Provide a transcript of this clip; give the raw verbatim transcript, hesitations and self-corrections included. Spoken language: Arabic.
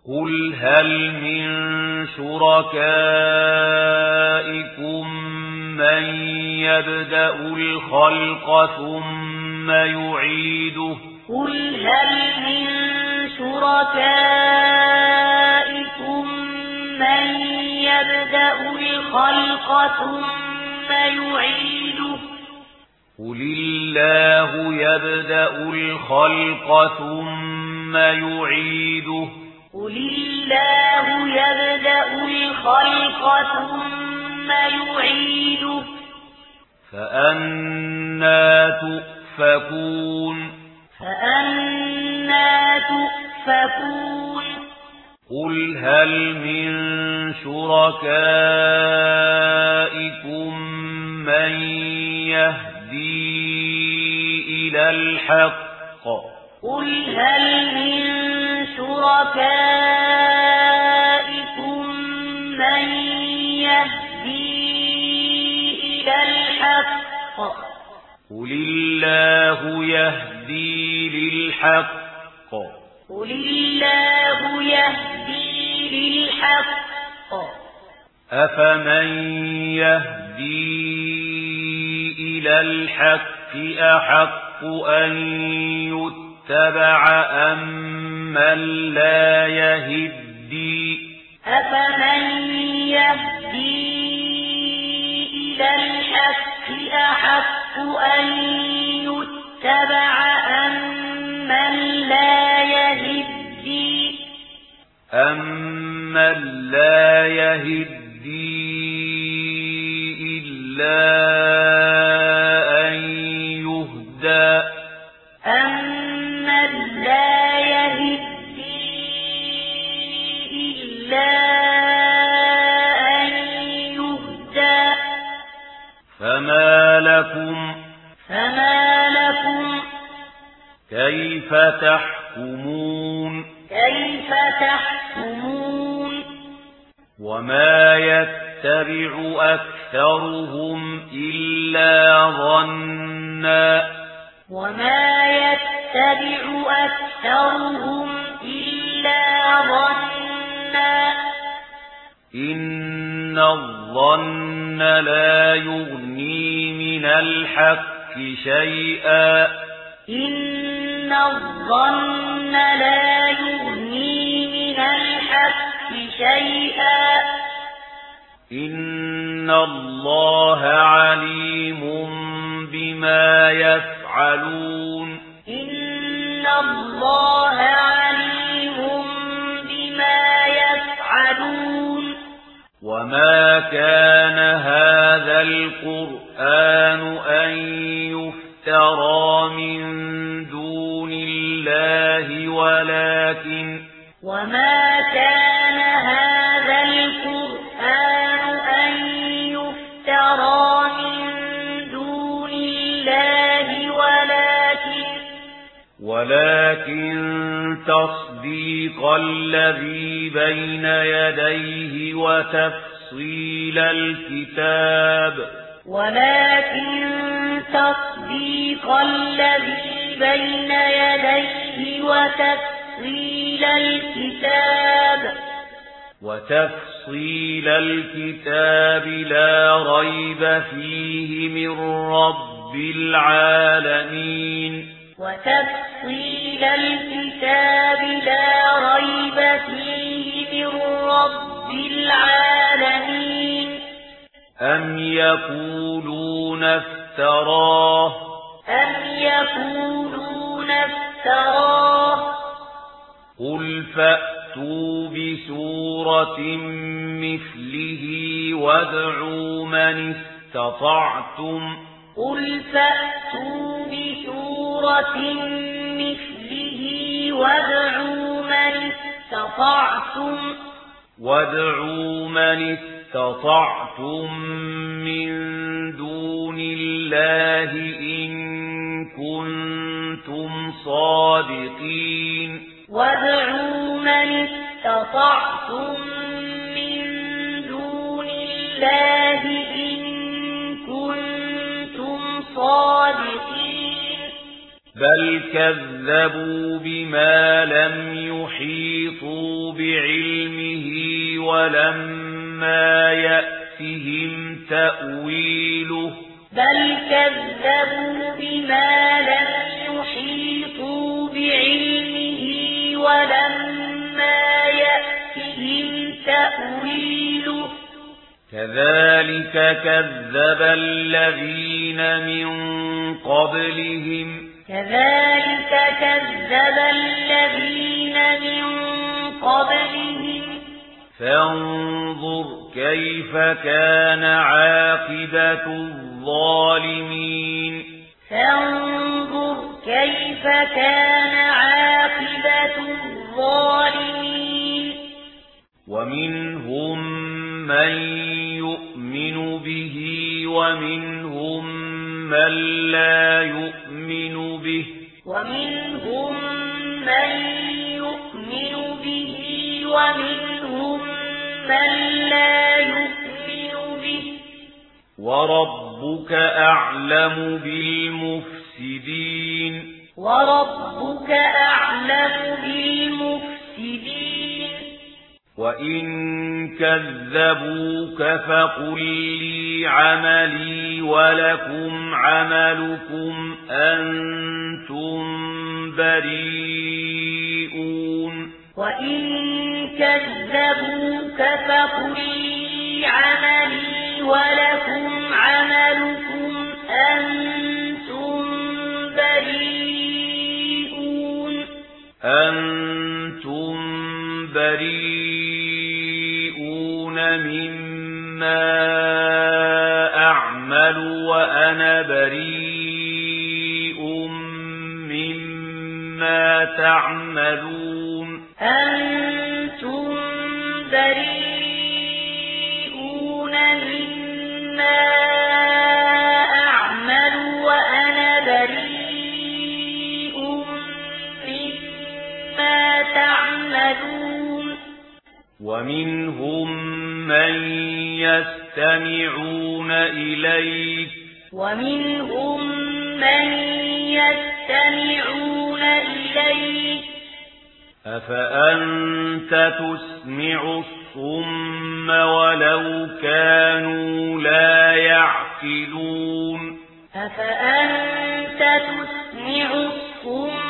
قل هل من شركائكم من يبدأ الخلق ثم يعيده قل هل من شركائكم من يبدأ الخلق ثم يعيده قل الله يبدأ الخلق ثم يعيده قل الله يبدأ الخلق ثم يعيده فأنى تؤفكون فأنى تؤفكون قل هل من شركائكم من يهدي إلى الحق قل هل من شركائكم من يهدي إلى الحق قل الله يهدي للحق قل الله يهدي للحق أفمن يهدي إلى الحق أحق أن يتبع أم من لا يهدي أفمن يهدي إلى الحق أحق أن يتبع أم من لا يهدي أمن لا يهدي إلا أن يهدى أمن لا يهدي إلا أن يهدى فما لكم فما لكم كيف تحكمون كيف تحكمون وما يتبع أكثرهم إلا ظنا وما يتبع أكثرهم إلا ظنا إن الظن لا يغني من الحق شيئا إن الظن لا يغني من الحق شيئا إن الله عليم بما يفعلون إن الله عليم بما يفعلون وما كان هذا القرآن أن يفترى من دون الله ولكن وما كان هذا القرآن أن يفترى من دون الله ولكن ولكن تصديق الذي بين يديه وتفصيل الكتاب ولكن تصديق الذي بين يديه وتفصيل الكتاب وتفصيل الكتاب لا ريب فيه من رب العالمين وتفصيل الكتاب لا ريب فيه من رب العالمين أم يقولون افتراه أم يقولون افتراه قل فأتوا بسورة مثله وادعوا من استطعتم قل فأتوا بسورة مثله وادعوا من استطعتم وادعوا من استطعتم من دون الله إن كنتم صادقين وادعوا من استطعتم من دون الله إن كنتم صادقين بل كذبوا بما لم يحيطوا بعلمه ولما يأتهم تأويله بل كذبوا بما لم يحيطوا بعلمه ولما يأتهم تأويله كذلك كذب الذين من قبلهم كذلك كذب الذين من قبلهم فانظر كيف كان عاقبة الظالمين فانظر كيف كان عاقبة الظالمين ومنهم من يؤمن به ومنهم من لا يؤمن به ومنهم من يؤمن به ومنهم من لا يؤمن به وربك أعلم بالمفسدين وربك أعلم بالمفسدين وإن كذبوك فقل لي عملي ولكم عملكم أنتم بريئون وإن كذبوك فقل لي عملي ولكم عملكم أنتم بريئون أنتم بريئون مما أعمل وأنا بريء مما تعملون أنتم بريئون مما أعمل وأنا بريء مما تعملون ومنهم من يستمعون إليك ومنهم من يستمعون إليك أفأنت تسمع الصم ولو كانوا لا يعقلون أفأنت تسمع الصم